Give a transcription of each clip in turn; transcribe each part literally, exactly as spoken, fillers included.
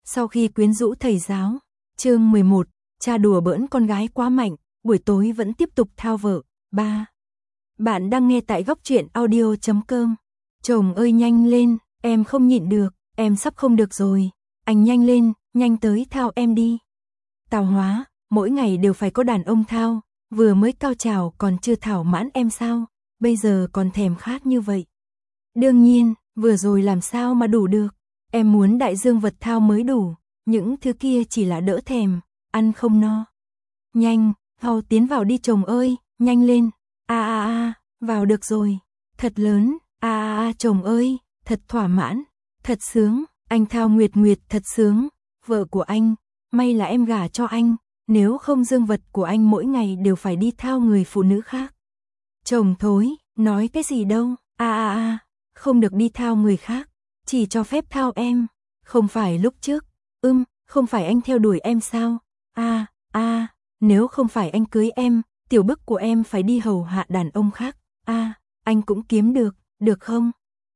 Sau khi quyến rũ thầy giáo, chương mười một, cha đùa bỡn con gái quá mạnh, buổi tối vẫn tiếp tục thao vợ. ba. Bạn đang nghe tại góc truyện audio chấm com. Chồng ơi nhanh lên, em không nhịn được, em sắp không được rồi. Anh nhanh lên, nhanh tới thao em đi. Tào Hóa, mỗi ngày đều phải có đàn ông thao, vừa mới cao trào còn chưa thảo mãn em sao, bây giờ còn thèm khát như vậy. Đương nhiên, vừa rồi làm sao mà đủ được, em muốn đại dương vật thao mới đủ, những thứ kia chỉ là đỡ thèm, ăn không no. Nhanh, thao tiến vào đi chồng ơi, nhanh lên, a a a, vào được rồi, thật lớn, a a a chồng ơi, thật thỏa mãn, thật sướng, anh thao nguyệt nguyệt thật sướng, vợ của anh, may là em gả cho anh, nếu không dương vật của anh mỗi ngày đều phải đi thao người phụ nữ khác. Chồng thối, nói cái gì đâu, a a a, không được đi thao người khác, chỉ cho phép thao em, không phải lúc trước, ưm, không phải anh theo đuổi em sao, a a, nếu không phải anh cưới em, tiểu bức của em phải đi hầu hạ đàn ông khác, a, anh cũng kiếm được, được không?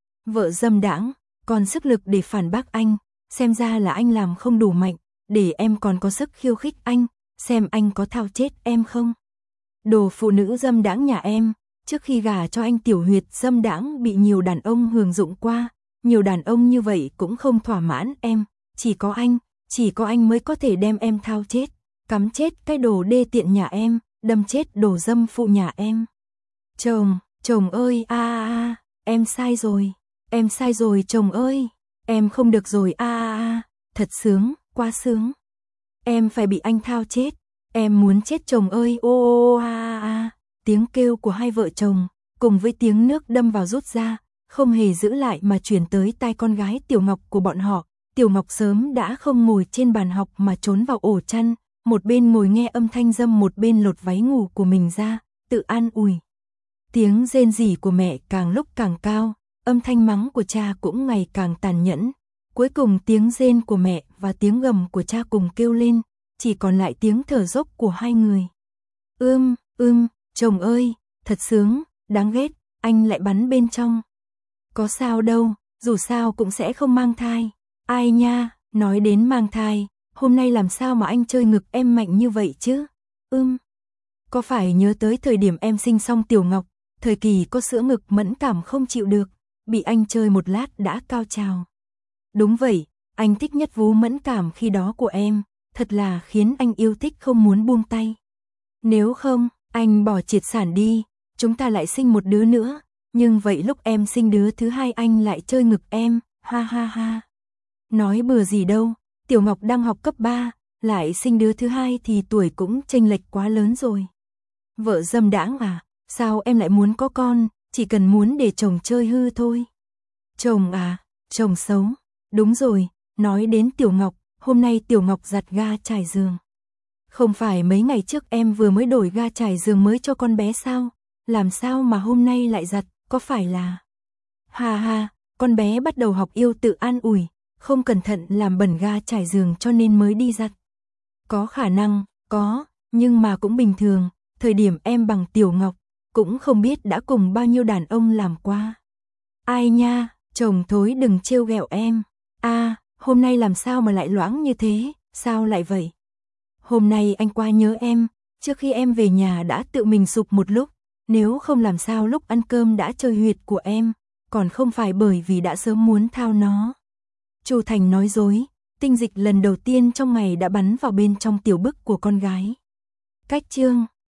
Vợ dâm đãng, còn sức lực để phản bác anh, xem ra là anh làm không đủ mạnh, để em còn có sức khiêu khích anh, xem anh có thao chết em không? Đồ phụ nữ dâm đãng nhà em, trước khi gả cho anh tiểu huyệt dâm đãng bị nhiều đàn ông hưởng dụng qua, nhiều đàn ông như vậy cũng không thỏa mãn em, chỉ có anh, chỉ có anh mới có thể đem em thao chết, cắm chết cái đồ đê tiện nhà em, đâm chết đồ dâm phụ nhà em. Chồng, chồng ơi, a a a, em sai rồi, em sai rồi chồng ơi, em không được rồi a a a, thật sướng, quá sướng. Em phải bị anh thao chết, em muốn chết chồng ơi, ô ô a a a. Tiếng kêu của hai vợ chồng, cùng với tiếng nước đâm vào rút ra, không hề giữ lại mà truyền tới tai con gái Tiểu Ngọc của bọn họ. Tiểu Ngọc sớm đã không ngồi trên bàn học mà trốn vào ổ chăn, một bên ngồi nghe âm thanh dâm một bên lột váy ngủ của mình ra, tự an ủi. Tiếng rên rỉ của mẹ càng lúc càng cao, âm thanh mắng của cha cũng ngày càng tàn nhẫn. Cuối cùng tiếng rên của mẹ và tiếng gầm của cha cùng kêu lên, chỉ còn lại tiếng thở dốc của hai người. Ưm, ưm, chồng ơi, thật sướng, đáng ghét, anh lại bắn bên trong. Có sao đâu, dù sao cũng sẽ không mang thai. Ai nha, nói đến mang thai, hôm nay làm sao mà anh chơi ngực em mạnh như vậy chứ? Ưm, có phải nhớ tới thời điểm em sinh xong Tiểu Ngọc, thời kỳ có sữa ngực mẫn cảm không chịu được, bị anh chơi một lát đã cao trào. Đúng vậy, anh thích nhất vú mẫn cảm khi đó của em, thật là khiến anh yêu thích không muốn buông tay. Nếu không, anh bỏ triệt sản đi, chúng ta lại sinh một đứa nữa, nhưng vậy lúc em sinh đứa thứ hai anh lại chơi ngực em, ha ha ha. Nói bừa gì đâu, Tiểu Ngọc đang học cấp ba, lại sinh đứa thứ hai thì tuổi cũng chênh lệch quá lớn rồi. Vợ dâm đãng à, sao em lại muốn có con, chỉ cần muốn để chồng chơi hư thôi. Chồng à, chồng xấu, đúng rồi, nói đến Tiểu Ngọc, hôm nay Tiểu Ngọc giặt ga trải giường. Không phải mấy ngày trước em vừa mới đổi ga trải giường mới cho con bé sao, làm sao mà hôm nay lại giặt, có phải là... Ha ha, con bé bắt đầu học yêu tự an ủi, không cẩn thận làm bẩn ga trải giường cho nên mới đi giặt. Có khả năng, có, nhưng mà cũng bình thường, thời điểm em bằng Tiểu Ngọc, cũng không biết đã cùng bao nhiêu đàn ông làm qua. Ai nha, chồng thối đừng trêu ghẹo em. A, hôm nay làm sao mà lại loãng như thế, sao lại vậy? Hôm nay anh qua nhớ em, trước khi em về nhà đã tự mình sụp một lúc, nếu không làm sao lúc ăn cơm đã chơi huyệt của em, còn không phải bởi vì đã sớm muốn thao nó. Chu Thành nói dối, tinh dịch lần đầu tiên trong ngày đã bắn vào bên trong tiểu bức của con gái. Cách chương